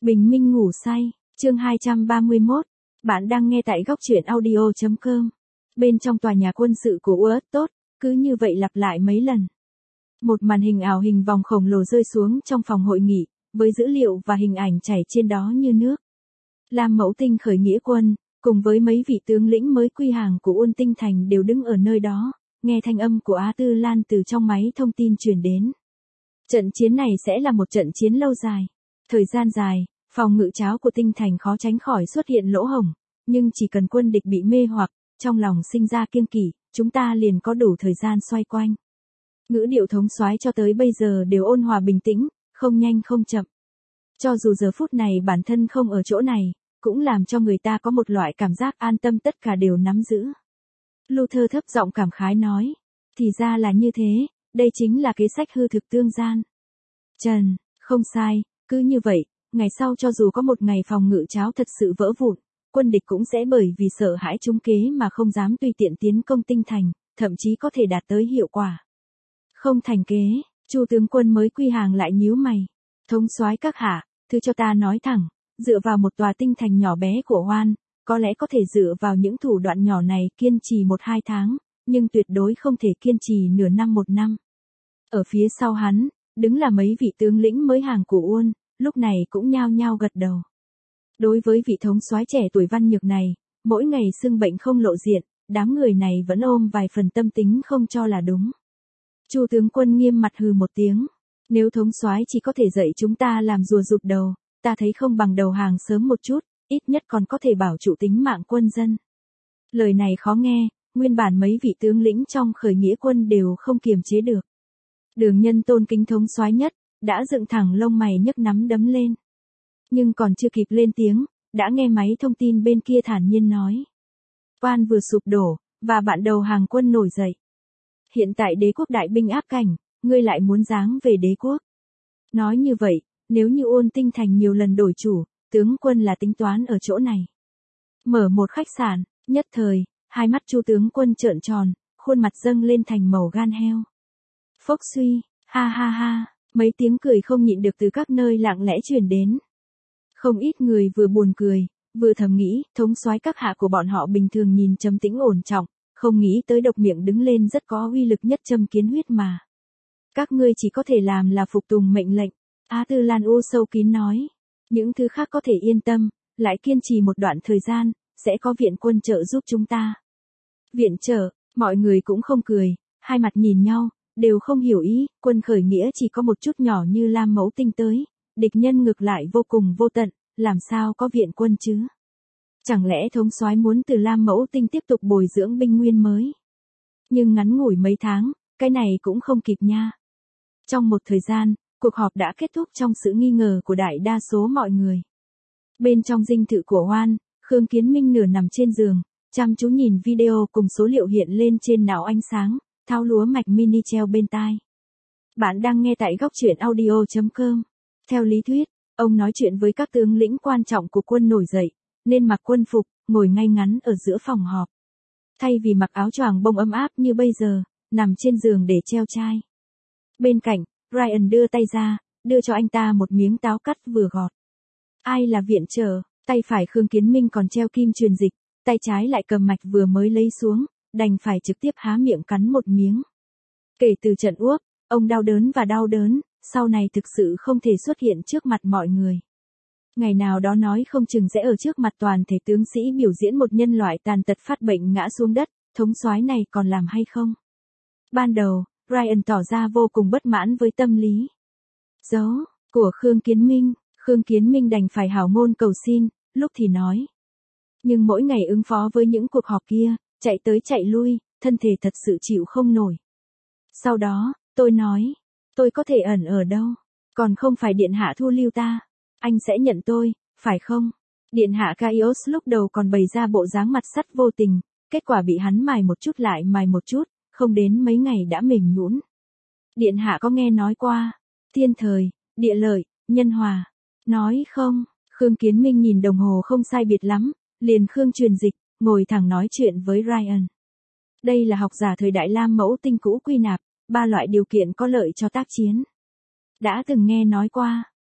Bình minh ngủ say, chương 231. Bạn đang nghe tại góc truyện audio.com. Bên trong tòa nhà quân sự của US tốt, cứ như vậy lặp lại mấy lần. Một màn hình ảo hình vòng khổng lồ rơi xuống trong phòng hội nghị, với dữ liệu và hình ảnh chảy trên đó như nước. Lam Mẫu Tinh khởi nghĩa quân, cùng với mấy vị tướng lĩnh mới quy hàng của Uôn Tinh Thành đều đứng ở nơi đó, nghe thanh âm của Á Tư Lan từ trong máy thông tin truyền đến. Trận chiến này sẽ là một trận chiến lâu dài. Thời gian dài, phòng ngự tráo của Tinh Thành khó tránh khỏi xuất hiện lỗ hổng, nhưng chỉ cần quân địch bị mê hoặc, trong lòng sinh ra kiêng kỵ, chúng ta liền có đủ thời gian xoay quanh. Ngữ điệu thống soái cho tới bây giờ đều ôn hòa bình tĩnh, không nhanh không chậm. Cho dù giờ phút này bản thân không ở chỗ này, cũng làm cho người ta có một loại cảm giác an tâm tất cả đều nắm giữ. Luther thấp giọng cảm khái nói, thì ra là như thế, đây chính là kế sách hư thực tương gian. Trần, không sai, cứ như vậy, ngày sau cho dù có một ngày phòng ngự tráo thật sự vỡ vụn, quân địch cũng sẽ bởi vì sợ hãi trúng kế mà không dám tùy tiện tiến công Tinh Thành, thậm chí có thể đạt tới hiệu quả. Không thành kế, Chu tướng quân mới quy hàng lại nhíu mày. Thống soái các hạ, thứ cho ta nói thẳng, dựa vào một tòa tinh thành nhỏ bé của Hoan, có lẽ có thể dựa vào những thủ đoạn nhỏ này kiên trì 1-2 tháng, nhưng tuyệt đối không thể kiên trì nửa năm 1 năm. Ở phía sau hắn, đứng là mấy vị tướng lĩnh mới hàng của Uôn, lúc này cũng nhao nhao gật đầu. Đối với vị thống soái trẻ tuổi văn nhược này, mỗi ngày xưng bệnh không lộ diện, đám người này vẫn ôm vài phần tâm tính không cho là đúng. Chu tướng quân nghiêm mặt hừ một tiếng, nếu thống soái chỉ có thể dạy chúng ta làm rùa rụt đầu, ta thấy không bằng đầu hàng sớm một chút, ít nhất còn có thể bảo trụ tính mạng quân dân. Lời này khó nghe, nguyên bản mấy vị tướng lĩnh trong khởi nghĩa quân đều không kiềm chế được. Đường Nhân tôn kính thống soái nhất, đã dựng thẳng lông mày nhấc nắm đấm lên. Nhưng còn chưa kịp lên tiếng, đã nghe máy thông tin bên kia thản nhiên nói. Quan vừa sụp đổ, và bạn đầu hàng quân nổi dậy. Hiện tại đế quốc đại binh áp cảnh, ngươi lại muốn giáng về đế quốc. Nói như vậy, nếu như Uôn Tinh Thành nhiều lần đổi chủ, tướng quân là tính toán ở chỗ này. Mở một khách sạn, nhất thời, hai mắt Chu tướng quân trợn tròn, khuôn mặt dâng lên thành màu gan heo. Phốc suy, ha ha ha, mấy tiếng cười không nhịn được từ các nơi lặng lẽ truyền đến. Không ít người vừa buồn cười, vừa thầm nghĩ, thống soái các hạ của bọn họ bình thường nhìn trầm tĩnh ổn trọng, không nghĩ tới độc miệng đứng lên rất có uy lực nhất châm kiến huyết mà. Các ngươi chỉ có thể làm là phục tùng mệnh lệnh, Á Tư Lan u sâu kín nói. Những thứ khác có thể yên tâm, lại kiên trì một đoạn thời gian, sẽ có viện quân trợ giúp chúng ta. Viện trợ, mọi người cũng không cười, hai mặt nhìn nhau, đều không hiểu ý, quân khởi nghĩa chỉ có một chút nhỏ như Lam Mẫu Tinh tới, địch nhân ngược lại vô cùng vô tận, làm sao có viện quân chứ? Chẳng lẽ thống soái muốn từ Lam Mẫu Tinh tiếp tục bồi dưỡng binh nguyên mới? Nhưng ngắn ngủi mấy tháng, cái này cũng không kịp nha. Trong một thời gian, cuộc họp đã kết thúc trong sự nghi ngờ của đại đa số mọi người. Bên trong dinh thự của Hoan, Khương Kiến Minh nửa nằm trên giường, chăm chú nhìn video cùng số liệu hiện lên trên não ánh sáng, tháo lúa mạch mini treo bên tai. Bạn đang nghe tại góc truyện audio.com. Theo lý thuyết, ông nói chuyện với các tướng lĩnh quan trọng của quân nổi dậy, nên mặc quân phục, ngồi ngay ngắn ở giữa phòng họp. Thay vì mặc áo choàng bông ấm áp như bây giờ, nằm trên giường để treo chai. Bên cạnh, Ryan đưa tay ra, đưa cho anh ta một miếng táo cắt vừa gọt. Ai là viện trợ? Tay phải Khương Kiến Minh còn treo kim truyền dịch, tay trái lại cầm mạch vừa mới lấy xuống, đành phải trực tiếp há miệng cắn một miếng. Kể từ trận uốc, ông đau đớn, sau này thực sự không thể xuất hiện trước mặt mọi người. Ngày nào đó nói không chừng sẽ ở trước mặt toàn thể tướng sĩ biểu diễn một nhân loại tàn tật phát bệnh ngã xuống đất, thống soái này còn làm hay không? Ban đầu, Ryan tỏ ra vô cùng bất mãn với tâm lý dấu của Khương Kiến Minh đành phải hảo ngôn cầu xin, lúc thì nói. Nhưng mỗi ngày ứng phó với những cuộc họp kia, chạy tới chạy lui, thân thể thật sự chịu không nổi. Sau đó, tôi nói, tôi có thể ẩn ở đâu, còn không phải điện hạ thu lưu ta, anh sẽ nhận tôi, phải không? Điện hạ Caius lúc đầu còn bày ra bộ dáng mặt sắt vô tình, kết quả bị hắn mài một chút lại mài một chút, không đến mấy ngày đã mềm nhũn. Điện hạ có nghe nói qua, thiên thời, địa lợi, nhân hòa, nói không? Khương Kiến Minh nhìn đồng hồ không sai biệt lắm, liền Khương truyền dịch, ngồi thẳng nói chuyện với Ryan. Đây là học giả thời đại Lam Mẫu Tinh cũ quy nạp, 3 loại điều kiện có lợi cho tác chiến. Đã từng nghe nói qua,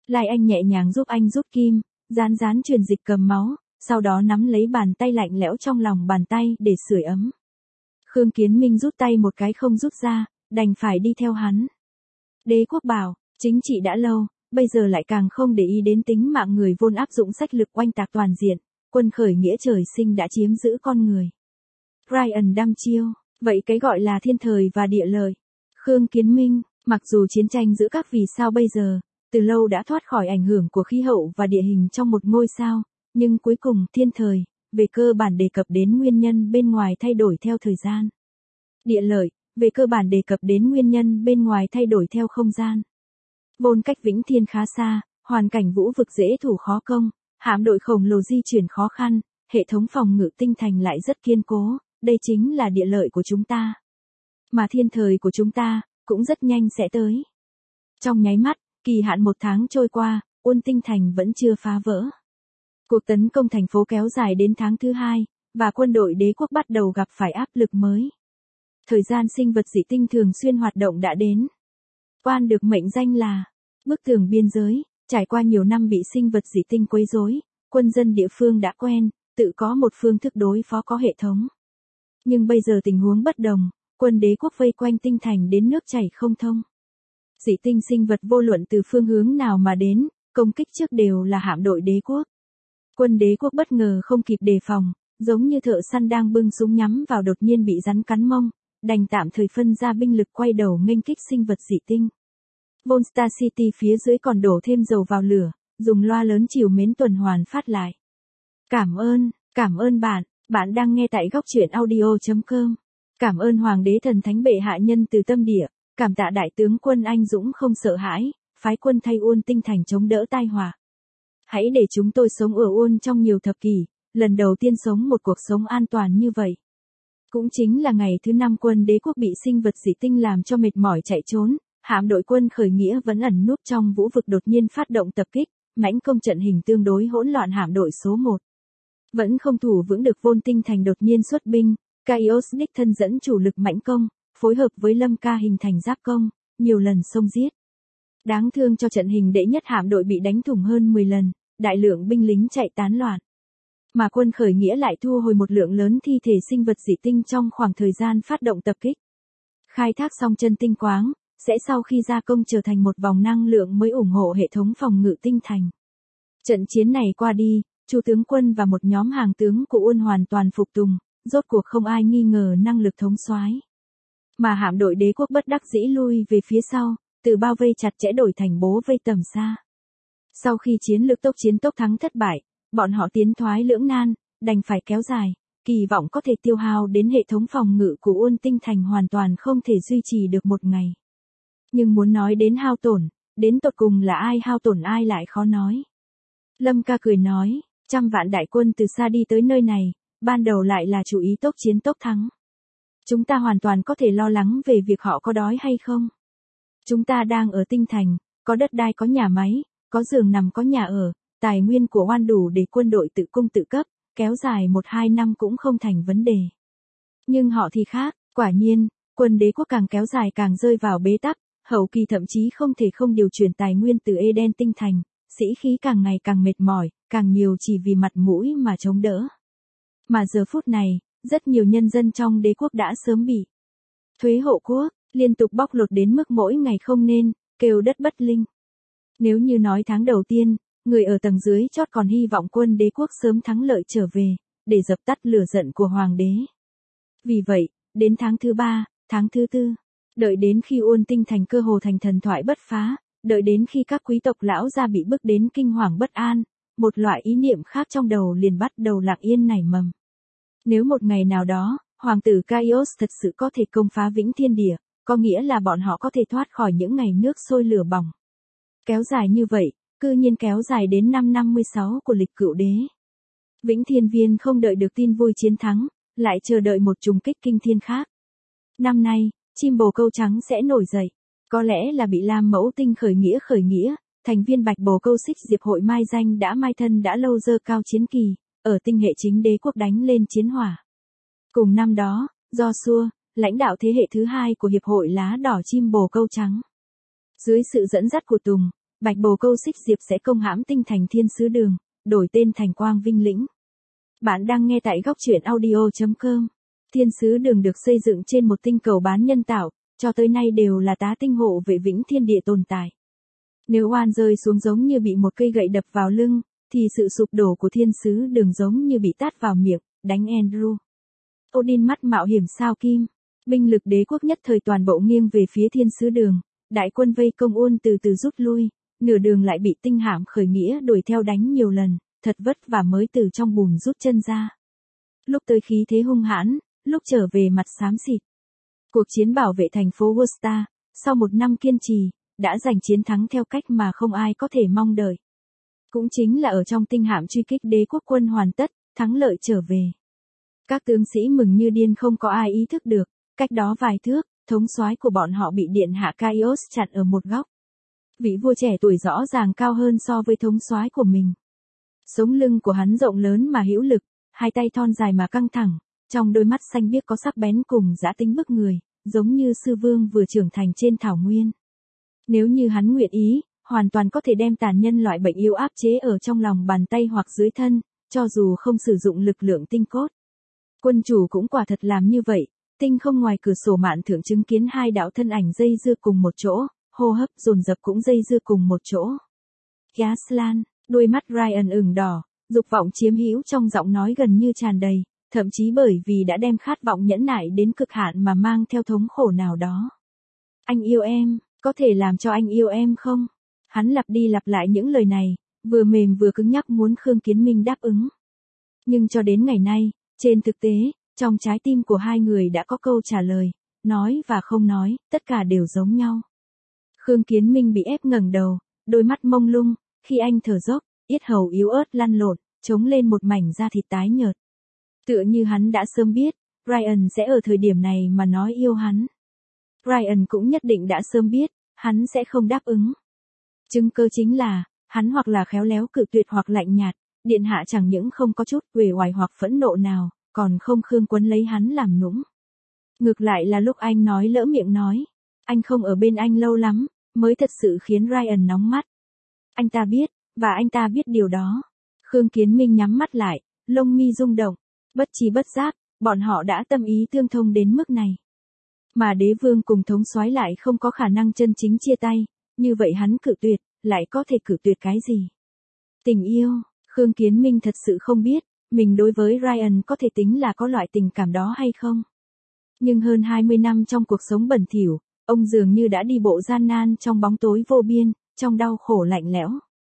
Lai Anh nhẹ nhàng giúp anh rút kim, rán rán truyền dịch cầm máu, sau đó nắm lấy bàn tay lạnh lẽo trong lòng bàn tay để sưởi ấm. Khương Kiến Minh rút tay một cái không rút ra, đành phải đi theo hắn. Đế quốc bảo, chính trị đã lâu, bây giờ lại càng không để ý đến tính mạng người vốn áp dụng sách lực oanh tạc toàn diện, quân khởi nghĩa trời sinh đã chiếm giữ con người. Brian đăm chiêu, vậy cái gọi là thiên thời và địa lợi. Khương Kiến Minh, mặc dù chiến tranh giữa các vì sao bây giờ, từ lâu đã thoát khỏi ảnh hưởng của khí hậu và địa hình trong một ngôi sao, nhưng cuối cùng thiên thời, về cơ bản đề cập đến nguyên nhân bên ngoài thay đổi theo thời gian. Địa lợi, về cơ bản đề cập đến nguyên nhân bên ngoài thay đổi theo không gian. Vốn cách Vĩnh Thiên khá xa, hoàn cảnh vũ vực dễ thủ khó công, hạm đội khổng lồ di chuyển khó khăn, hệ thống phòng ngự tinh thành lại rất kiên cố, đây chính là địa lợi của chúng ta. Mà thiên thời của chúng ta, cũng rất nhanh sẽ tới. Trong nháy mắt, kỳ hạn 1 tháng trôi qua, Uôn Tinh Thành vẫn chưa phá vỡ. Cuộc tấn công thành phố kéo dài đến tháng thứ 2, và quân đội đế quốc bắt đầu gặp phải áp lực mới. Thời gian sinh vật dị tinh thường xuyên hoạt động đã đến. Quan được mệnh danh là bức tường biên giới, trải qua nhiều năm bị sinh vật dị tinh quấy rối, quân dân địa phương đã quen, tự có một phương thức đối phó có hệ thống. Nhưng bây giờ tình huống bất đồng, quân đế quốc vây quanh tinh thành đến nước chảy không thông. Dị tinh sinh vật vô luận từ phương hướng nào mà đến, công kích trước đều là hạm đội đế quốc. Quân đế quốc bất ngờ không kịp đề phòng, giống như thợ săn đang bưng súng nhắm vào đột nhiên bị rắn cắn mông, đành tạm thời phân ra binh lực quay đầu nghênh kích sinh vật dị tinh. Volstar City phía dưới còn đổ thêm dầu vào lửa, dùng loa lớn trìu mến tuần hoàn phát lại. Cảm ơn bạn đang nghe tại góc truyện audio.com. Cảm ơn Hoàng đế thần thánh bệ hạ nhân từ tâm địa, cảm tạ đại tướng quân anh dũng không sợ hãi, phái quân thay Uôn Tinh Thành chống đỡ tai họa. Hãy để chúng tôi sống ở Uôn trong nhiều thập kỷ, lần đầu tiên sống một cuộc sống an toàn như vậy. Cũng chính là ngày thứ 5 quân đế quốc bị sinh vật dị tinh làm cho mệt mỏi chạy trốn, hạm đội quân khởi nghĩa vẫn ẩn núp trong vũ vực đột nhiên phát động tập kích, mãnh công trận hình tương đối hỗn loạn hạm đội số 1. Vẫn không thủ vững được Uôn Tinh Thành đột nhiên xuất binh, Caius đích thân dẫn chủ lực mãnh công, phối hợp với Lâm Ca hình thành giáp công, nhiều lần xông giết. Đáng thương cho trận hình đệ nhất hạm đội bị đánh thủng hơn 10 lần, đại lượng binh lính chạy tán loạn. Mà quân khởi nghĩa lại thu hồi một lượng lớn thi thể sinh vật dị tinh trong khoảng thời gian phát động tập kích. Khai thác xong chân tinh quáng, sẽ sau khi gia công trở thành một vòng năng lượng mới ủng hộ hệ thống phòng ngự tinh thành. Trận chiến này qua đi, Chu tướng quân và một nhóm hàng tướng của Uôn hoàn toàn phục tùng, rốt cuộc không ai nghi ngờ năng lực thống soái. Mà hạm đội đế quốc bất đắc dĩ lui về phía sau, từ bao vây chặt chẽ đổi thành bố vây tầm xa. Sau khi chiến lược tốc chiến tốc thắng thất bại, bọn họ tiến thoái lưỡng nan, đành phải kéo dài, kỳ vọng có thể tiêu hao đến hệ thống phòng ngự của Uôn Tinh Thành hoàn toàn không thể duy trì được một ngày. Nhưng muốn nói đến hao tổn, đến tột cùng là ai hao tổn ai lại khó nói. Lâm Ca cười nói, 100 vạn đại quân từ xa đi tới nơi này, ban đầu lại là chủ ý tốc chiến tốc thắng. Chúng ta hoàn toàn có thể lo lắng về việc họ có đói hay không. Chúng ta đang ở Tinh Thành, có đất đai có nhà máy, có giường nằm có nhà ở, tài nguyên của Oan đủ để quân đội tự cung tự cấp, kéo dài 1-2 năm cũng không thành vấn đề. Nhưng họ thì khác, quả nhiên, quân đế quốc càng kéo dài càng rơi vào bế tắc, hậu kỳ thậm chí không thể không điều chuyển tài nguyên từ Eden Tinh Thành, sĩ khí càng ngày càng mệt mỏi, càng nhiều chỉ vì mặt mũi mà chống đỡ. Mà giờ phút này, rất nhiều nhân dân trong đế quốc đã sớm bị thuế hộ quốc, liên tục bóc lột đến mức mỗi ngày không nên, kêu đất bất linh. Nếu như nói tháng đầu tiên, người ở tầng dưới chót còn hy vọng quân đế quốc sớm thắng lợi trở về, để dập tắt lửa giận của hoàng đế. Vì vậy, đến tháng thứ 3, tháng thứ 4, đợi đến khi Uôn Tinh Thành cơ hồ thành thần thoại bất phá, đợi đến khi các quý tộc lão gia bị bức đến kinh hoàng bất an, một loại ý niệm khác trong đầu liền bắt đầu lặng yên nảy mầm. Nếu một ngày nào đó, hoàng tử Caius thật sự có thể công phá Vĩnh Thiên Địa, có nghĩa là bọn họ có thể thoát khỏi những ngày nước sôi lửa bỏng. Kéo dài như vậy, cư nhiên kéo dài đến năm 56 của lịch Cựu Đế. Vĩnh Thiên Viên không đợi được tin vui chiến thắng, lại chờ đợi một trùng kích kinh thiên khác. Năm nay, chim bồ câu trắng sẽ nổi dậy. Có lẽ là bị Lam Mẫu Tinh khởi nghĩa, thành viên Bạch Bồ Câu Xích Diệp hội mai danh đã mai thân đã lâu dơ cao chiến kỳ, ở tinh hệ chính đế quốc đánh lên chiến hỏa. Cùng năm đó, Joshua, lãnh đạo thế hệ thứ 2 của Hiệp hội Lá Đỏ Chim Bồ Câu Trắng. Dưới sự dẫn dắt của Tùng, Bạch Bồ Câu Xích Diệp sẽ công hãm tinh thành Thiên Sứ Đường, đổi tên thành Quang Vinh Lĩnh. Bạn đang nghe tại góc truyện audio.com. Thiên Sứ Đường được xây dựng trên một tinh cầu bán nhân tạo, cho tới nay đều là tá tinh hộ vệ vĩnh thiên địa tồn tại. Nếu oan rơi xuống giống như bị một cây gậy đập vào lưng, thì sự sụp đổ của Thiên Sứ Đường giống như bị tát vào miệng, đánh Andrew. Odin mắt mạo hiểm sao kim. Binh lực đế quốc nhất thời toàn bộ nghiêng về phía Thiên Sứ Đường, đại quân vây công Uôn từ từ rút lui, nửa đường lại bị tinh hạm khởi nghĩa đuổi theo đánh nhiều lần, thật vất vả mới từ trong bùn rút chân ra. Lúc tới khí thế hung hãn, lúc trở về mặt xám xịt. Cuộc chiến bảo vệ thành phố Worcester, sau một năm kiên trì, đã giành chiến thắng theo cách mà không ai có thể mong đợi. Cũng chính là ở trong tinh hạm truy kích đế quốc quân hoàn tất, thắng lợi trở về. Các tướng sĩ mừng như điên, không có ai ý thức được, cách đó vài thước, thống soái của bọn họ bị điện hạ Caius chặn ở một góc. Vị vua trẻ tuổi rõ ràng cao hơn so với thống soái của mình. Sống lưng của hắn rộng lớn mà hữu lực, hai tay thon dài mà căng thẳng, trong đôi mắt xanh biếc có sắc bén cùng dã tính bức người, giống như sư vương vừa trưởng thành trên thảo nguyên. Nếu như hắn nguyện ý, hoàn toàn có thể đem tàn nhân loại bệnh yếu áp chế ở trong lòng bàn tay hoặc dưới thân, cho dù không sử dụng lực lượng tinh cốt. Quân chủ cũng quả thật làm như vậy, tinh không ngoài cửa sổ mạn thượng chứng kiến hai đạo thân ảnh dây dưa cùng một chỗ, hô hấp dồn dập cũng dây dưa cùng một chỗ. Gaslan, đôi mắt Ryan ửng đỏ, dục vọng chiếm hữu trong giọng nói gần như tràn đầy, thậm chí bởi vì đã đem khát vọng nhẫn nại đến cực hạn mà mang theo thống khổ nào đó. Anh yêu em, có thể làm cho anh yêu em không? Hắn lặp đi lặp lại những lời này, vừa mềm vừa cứng nhắc muốn Khương Kiến Minh đáp ứng. Nhưng cho đến ngày nay, trên thực tế, trong trái tim của hai người đã có câu trả lời, nói và không nói, tất cả đều giống nhau. Khương Kiến Minh bị ép ngẩng đầu, đôi mắt mông lung, khi anh thở dốc, yết hầu yếu ớt lăn lộn, chống lên một mảnh da thịt tái nhợt. Tựa như hắn đã sớm biết, Ryan sẽ ở thời điểm này mà nói yêu hắn. Ryan cũng nhất định đã sớm biết, hắn sẽ không đáp ứng. Chứng cơ chính là, hắn hoặc là khéo léo cự tuyệt hoặc lạnh nhạt, điện hạ chẳng những không có chút uể oải hoặc phẫn nộ nào, còn không khương quấn lấy hắn làm nũng. Ngược lại là lúc anh nói lỡ miệng nói, anh không ở bên anh lâu lắm, mới thật sự khiến Ryan nóng mắt. Anh ta biết, và anh ta biết điều đó. Khương Kiến Minh nhắm mắt lại, lông mi rung động, bất tri bất giác, bọn họ đã tâm ý tương thông đến mức này. Mà đế vương cùng thống soái lại không có khả năng chân chính chia tay, như vậy hắn cự tuyệt, lại có thể cự tuyệt cái gì? Tình yêu, Khương Kiến Minh thật sự không biết, mình đối với Ryan có thể tính là có loại tình cảm đó hay không. Nhưng hơn 20 năm trong cuộc sống bẩn thỉu, ông dường như đã đi bộ gian nan trong bóng tối vô biên, trong đau khổ lạnh lẽo.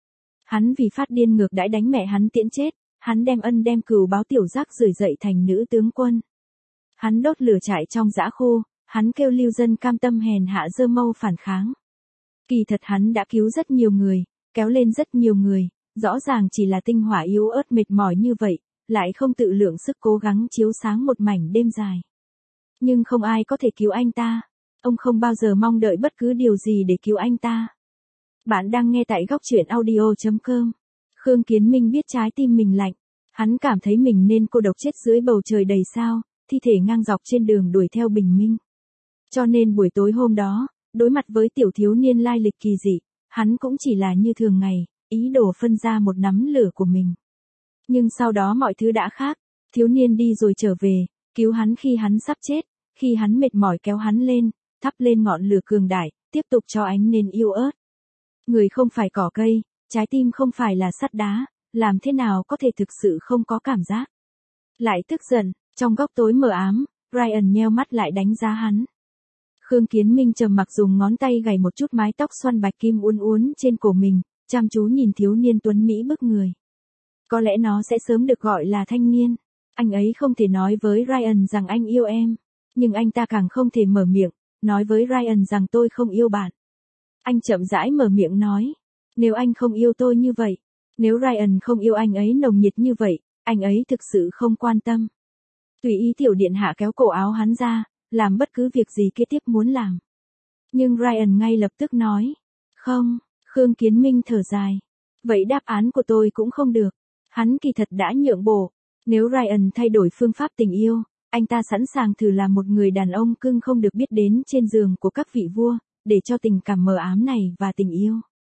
Hắn vì phát điên ngược đãi đánh mẹ hắn tiễn chết, hắn đem ân đem cừu báo tiểu giác rời dậy thành nữ tướng quân. Hắn đốt lửa trại trong dã khô, hắn kêu lưu dân cam tâm hèn hạ dơ mâu phản kháng. Kỳ thật hắn đã cứu rất nhiều người, kéo lên rất nhiều người, rõ ràng chỉ là tinh hỏa yếu ớt mệt mỏi như vậy, lại không tự lượng sức cố gắng chiếu sáng một mảnh đêm dài. Nhưng không ai có thể cứu anh ta, ông không bao giờ mong đợi bất cứ điều gì để cứu anh ta. Bạn đang nghe tại góc truyện audio.com. Khương Kiến Minh biết trái tim mình lạnh, hắn cảm thấy mình nên cô độc chết dưới bầu trời đầy sao, thi thể ngang dọc trên đường đuổi theo bình minh. Cho nên buổi tối hôm đó, đối mặt với tiểu thiếu niên lai lịch kỳ dị, hắn cũng chỉ là như thường ngày, ý đồ phân ra một nắm lửa của mình. Nhưng sau đó mọi thứ đã khác, thiếu niên đi rồi trở về, cứu hắn khi hắn sắp chết, khi hắn mệt mỏi kéo hắn lên, thắp lên ngọn lửa cường đại, tiếp tục cho ánh lên yêu ớt. Người không phải cỏ cây, trái tim không phải là sắt đá, làm thế nào có thể thực sự không có cảm giác. Lại tức giận, trong góc tối mờ ám, Ryan nheo mắt lại đánh giá hắn. Khương Kiến Minh trầm mặc dùng ngón tay gảy một chút mái tóc xoăn bạch kim uốn uốn trên cổ mình, chăm chú nhìn thiếu niên tuấn Mỹ bức người. Có lẽ nó sẽ sớm được gọi là thanh niên. Anh ấy không thể nói với Ryan rằng anh yêu em, nhưng anh ta càng không thể mở miệng, nói với Ryan rằng tôi không yêu bạn. Anh chậm rãi mở miệng nói, nếu anh không yêu tôi như vậy, nếu Ryan không yêu anh ấy nồng nhiệt như vậy, anh ấy thực sự không quan tâm. Tùy ý tiểu điện hạ kéo cổ áo hắn ra, làm bất cứ việc gì kế tiếp muốn làm. Nhưng Ryan ngay lập tức nói, không, Khương Kiến Minh thở dài. Vậy đáp án của tôi cũng không được. Hắn kỳ thật đã nhượng bộ. Nếu Ryan thay đổi phương pháp tình yêu, anh ta sẵn sàng thử làm một người đàn ông cưng không được biết đến trên giường của các vị vua, để cho tình cảm mờ ám này và tình yêu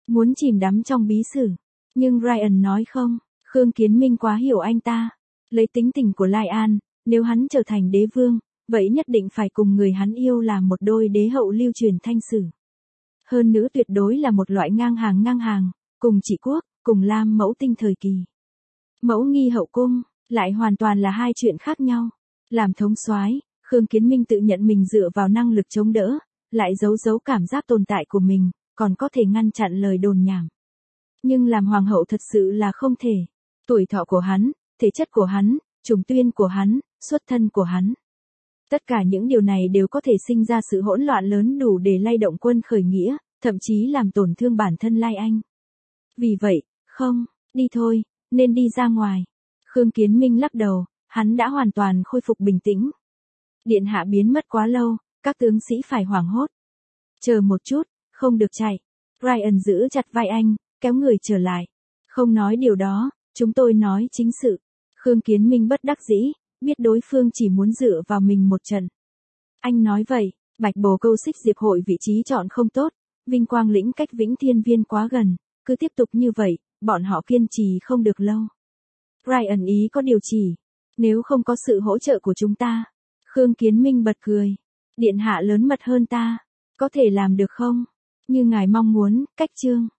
muốn chìm đắm trong bí sử. Nhưng Ryan nói không, Khương Kiến Minh quá hiểu anh ta. Lấy tính tình của Lai An, nếu hắn trở thành đế vương, vậy nhất định phải cùng người hắn yêu làm một đôi đế hậu lưu truyền thanh sử. Hơn nữa tuyệt đối là một loại ngang hàng, cùng Trị Quốc, cùng Lam Mẫu Tinh thời kỳ. Mẫu nghi hậu cung, lại hoàn toàn là hai chuyện khác nhau. Làm thống soái, Khương Kiến Minh tự nhận mình dựa vào năng lực chống đỡ, lại giấu cảm giác tồn tại của mình, còn có thể ngăn chặn lời đồn nhảm. Nhưng làm hoàng hậu thật sự là không thể. Tuổi thọ của hắn, thể chất của hắn, trùng tuyên của hắn, xuất thân của hắn. Tất cả những điều này đều có thể sinh ra sự hỗn loạn lớn đủ để lay động quân khởi nghĩa, thậm chí làm tổn thương bản thân Lai Anh. Vì vậy, không, đi thôi, nên đi ra ngoài. Khương Kiến Minh lắc đầu, hắn đã hoàn toàn khôi phục bình tĩnh. Điện hạ biến mất quá lâu, các tướng sĩ phải hoảng hốt. Chờ một chút, không được chạy. Ryan giữ chặt vai anh, kéo người trở lại. Không nói điều đó, chúng tôi nói chính sự. Khương Kiến Minh bất đắc dĩ, biết đối phương chỉ muốn dựa vào mình một trận. Anh nói vậy, Bạch Bồ Câu Xích Diệp hội vị trí chọn không tốt, Vinh Quang Lĩnh cách Vĩnh Thiên Viên quá gần, cứ tiếp tục như vậy, bọn họ kiên trì không được lâu. Ryan ý có điều chỉ, nếu không có sự hỗ trợ của chúng ta. Khương Kiến Minh bật cười. Điện hạ lớn mật hơn ta, có thể làm được không? Như ngài mong muốn, cách chương.